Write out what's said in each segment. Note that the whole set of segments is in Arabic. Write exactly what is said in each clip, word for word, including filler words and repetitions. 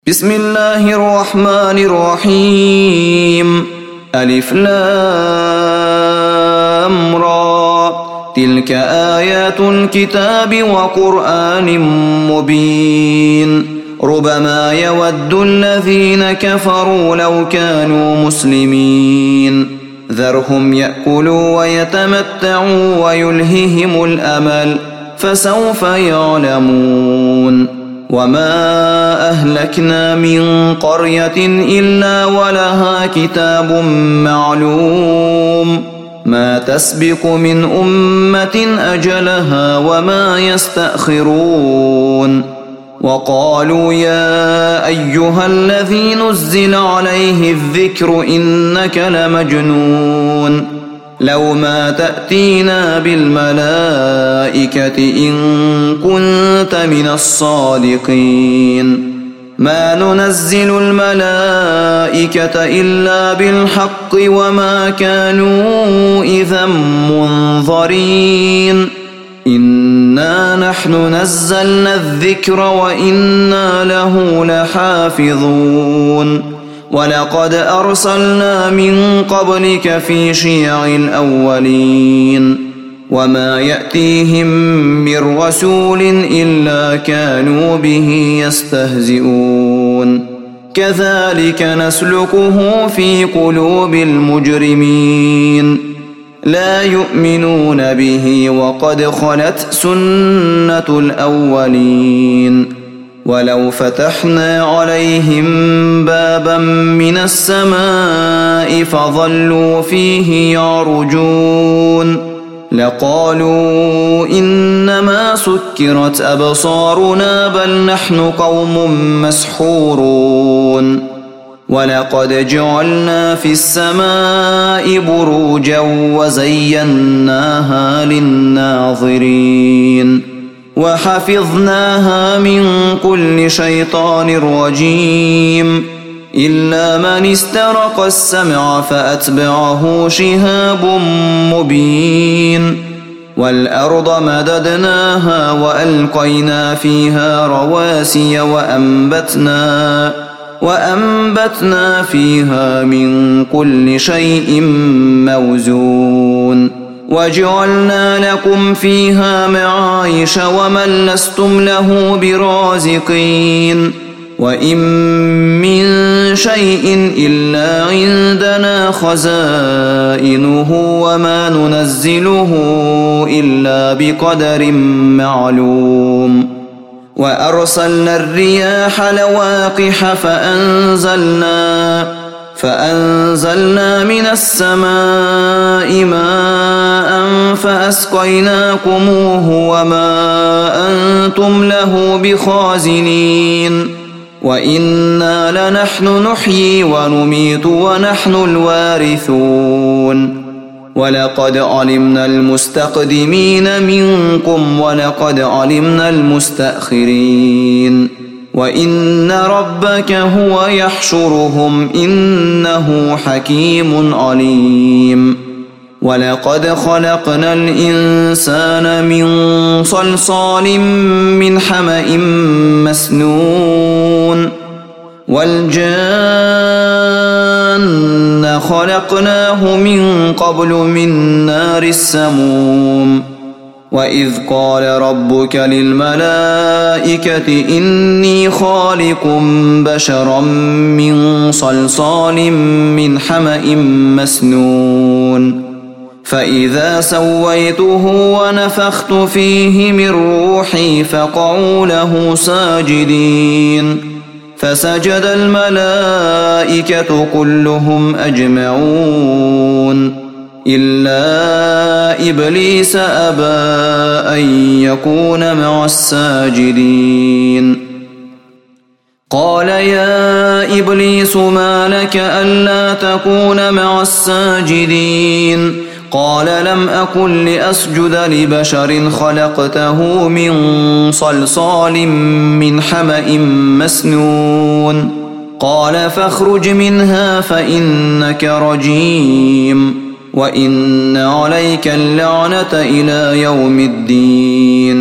بسم الله الرحمن الرحيم. ألف لام را، تلك آيات الكتاب وقرآن مبين. ربما يود الذين كفروا لو كانوا مسلمين. ذرهم يأكلوا ويتمتعوا ويلههم الأمل، فسوف يعلمون. وما أهلكنا من قرية إلا ولها كتاب معلوم، ما تسبق من أمة أجلها وما يستأخرون. وقالوا يا أيها الذي نزل عليه الذكر إنك لمجنون، لو ما تأتينا بالملائكة إن كنت من الصادقين. ما ننزل الملائكة إلا بالحق وما كانوا إذا منظرين. إنا نحن نزلنا الذكر وإنا له لحافظون. ولقد أرسلنا من قبلك في شيع الأولين، وما يأتيهم من رسول إلا كانوا به يستهزئون. كذلك نسلكه في قلوب المجرمين، لا يؤمنون به وقد خلت سنة الأولين. ولو فتحنا عليهم بابا من السماء فظلوا فيه يعرجون لقالوا إنما سكرت أبصارنا بل نحن قوم مسحورون. ولقد جعلنا في السماء بروجا وزيناها للناظرين وحفظناها من كل شيطان رجيم إلا من استرق السمع فأتبعه شهاب مبين. والأرض مددناها وألقينا فيها رواسي وأنبتنا وأنبتنا فيها من كل شيء موزون. وجعلنا لكم فيها معايش ومن لستم له برازقين. وإن من شيء إلا عندنا خزائنه وما ننزله إلا بقدر معلوم. وأرسلنا الرياح لواقح فأنزلنا فأنزلنا من السماء ماء فأسقيناكموه وما أنتم له بخازنين. وإنا لنحن نحيي ونميت ونحن الوارثون. ولقد علمنا المستقدمين منكم ولقد علمنا المستأخرين. وإن ربك هو يحشرهم إنه حكيم عليم. ولقد خلقنا الإنسان من صلصال من حمأ مسنون. والجان خلقناه من قبل من نار السموم. وإذ قال ربك للملائكة إني خالق بشرا من صلصال من حمأ مسنون. فإذا سويته ونفخت فيه من روحي فقعوا له ساجدين. فسجد الملائكة كلهم أجمعون إلا إبليس أبى أن يكون مع الساجدين. قال يا إبليس ما لك ألا تكون مع الساجدين؟ قال لم أكن لأسجد لبشر خلقته من صلصال من حمأ مسنون. قال فاخرج منها فإنك رجيم وإن عليك اللعنة إلى يوم الدين.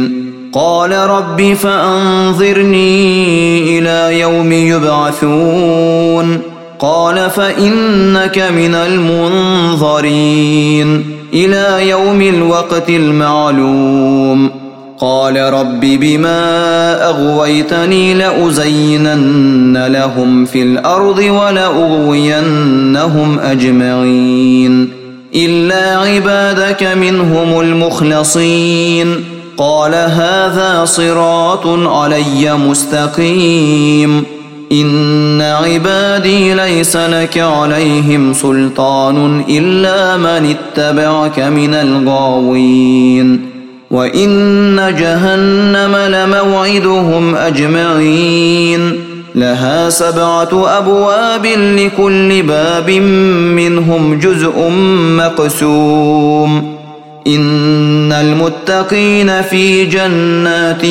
قال رب فأنظرني إلى يوم يبعثون قال فإنك من المنظرين إلى يوم الوقت المعلوم قال رب بما أغويتني لأزينن لهم في الأرض ولأغوينهم أجمعين إلا عبادك منهم المخلصين قال هذا صراط علي مستقيم إن عبادي ليس لك عليهم سلطان إلا من اتبعك من الغاوين وإن جهنم لموعدهم أجمعين لها سبعة أبواب لكل باب منهم جزء مقسوم إن المتقين في جنات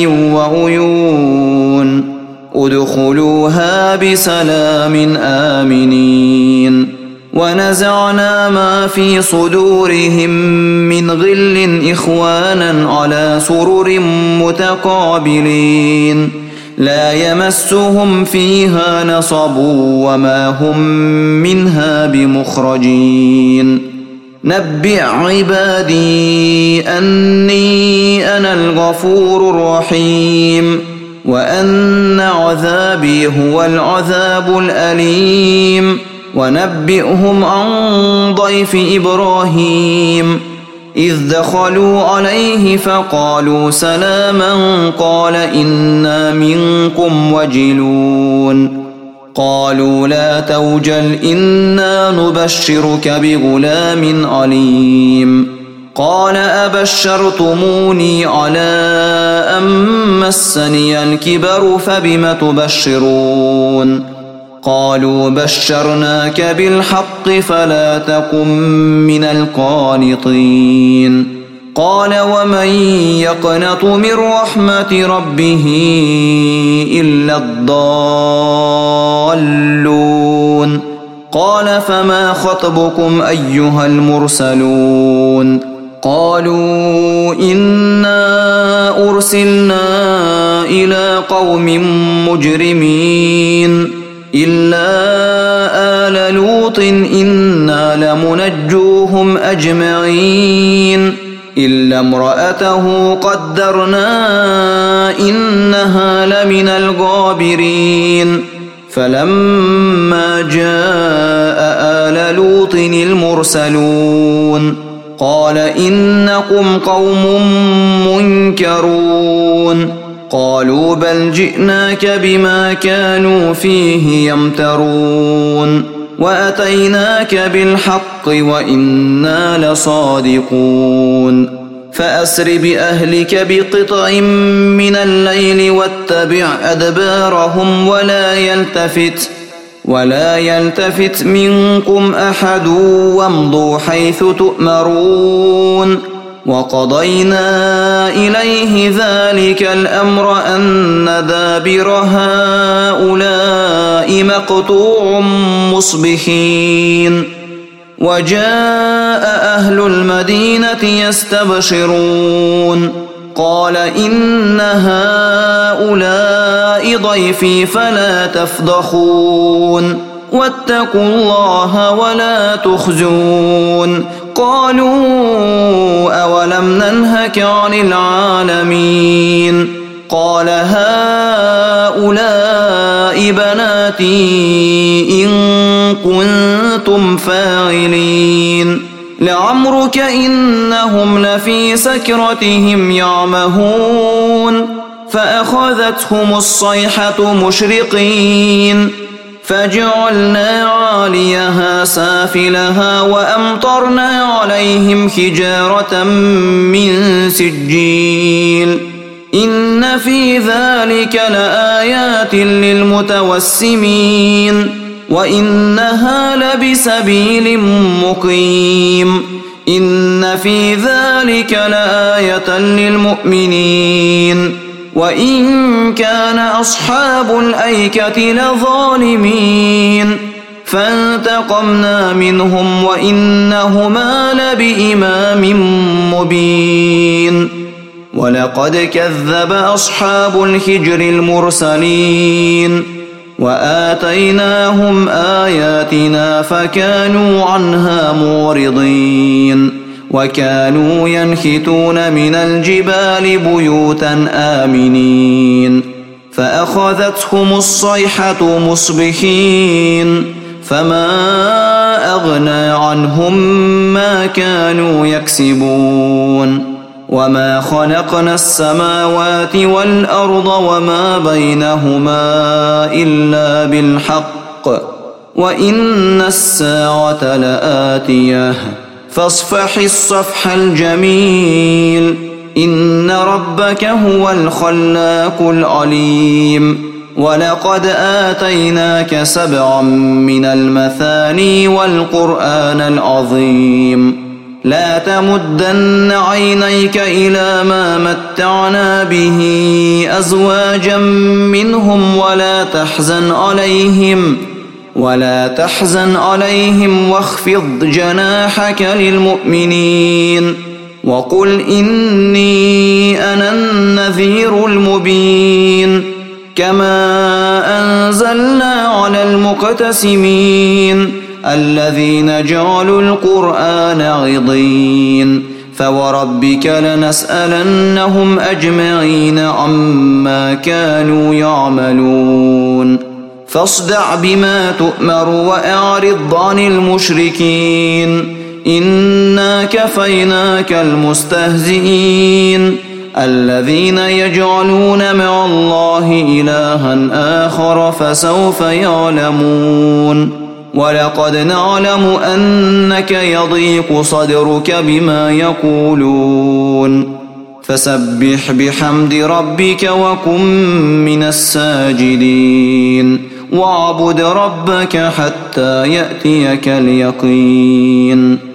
وعيون ادخلوها بسلام آمنين ونزعنا ما في صدورهم من غل إخوانا على سرر متقابلين لا يمسهم فيها نصب وما هم منها بمخرجين نبئ عبادي أني أنا الغفور الرحيم وأن عذابي هو العذاب الأليم ونبئهم عن ضيف إبراهيم إذ دخلوا عليه فقالوا سلاما قال إنا منكم وجلون قالوا لا توجل إنا نبشرك بغلام عليم قال أبشرتموني على أن مسني الكبر فبم تبشرون قالوا بشرناك بالحق فلا تكن من القانطين قال ومن يقنط من رحمة ربه إلا الضالون قال فما خطبكم أيها المرسلون قالوا إنا أرسلنا إلى قوم مجرمين إلا آل لوط إنا لمنجوهم أجمعين إلا امرأته قدرنا إنها لمن الغابرين فلما جاء آل لوط المرسلون قال إنكم قوم منكرون قالوا بل جئناك بما كانوا فيه يمترون وأتيناك بالحق وإنا لصادقون فأسر بأهلك بقطع من الليل واتبع أدبارهم ولا يلتفت ولا يلتفت منكم أحد وامضوا حيث تؤمرون وقضينا إليه ذلك الأمر أن دابر هؤلاء مقطوع مصبحين وجاء أهل المدينة يستبشرون قال إن هؤلاء ضيفي فلا تفضحون واتقوا الله ولا تخزون قالوا أولم ننهك عن العالمين قال هؤلاء بناتي إن كنتم فاعلين لعمرك إنهم لفي سكرتهم يعمهون فأخذتهم الصيحة مشرقين فجعلنا عاليها سافلها وأمطرنا عليهم حجارة من سجيل إن في ذلك لآيات للمتوسمين وإنها لبسبيل مقيم إن في ذلك لآية للمؤمنين وإن كان أصحاب الأيكة لظالمين فانتقمنا منهم وإنهما لبإمام مبين ولقد كذب أصحاب الحجر المرسلين وآتيناهم آياتنا فكانوا عنها معرضين وكانوا ينحتون من الجبال بيوتا آمنين فأخذتهم الصيحة مصبحين فما أغنى عنهم ما كانوا يكسبون وما خلقنا السماوات والأرض وما بينهما إلا بالحق وإن الساعة لآتية فاصفح الصفح الجميل إن ربك هو الخلاق العليم ولقد آتيناك سبعا من المثاني والقرآن العظيم لا تمدن عينيك إلى ما متعنا به أزواجا منهم ولا تحزن عليهم ولا تحزن عليهم واخفض جناحك للمؤمنين وقل إني أنا النذير المبين كما أنزلنا على المقتسمين الذين جعلوا القرآن عضين فوربك لنسألنهم أجمعين عما كانوا يعملون فاصدع بما تؤمر وأعرض عن المشركين إنا كفيناك المستهزئين الذين يجعلون مع الله إلها آخر فسوف يعلمون ولقد نعلم أنك يضيق صدرك بما يقولون فسبح بحمد ربك وكن من الساجدين واعبد ربك حتى يأتيك اليقين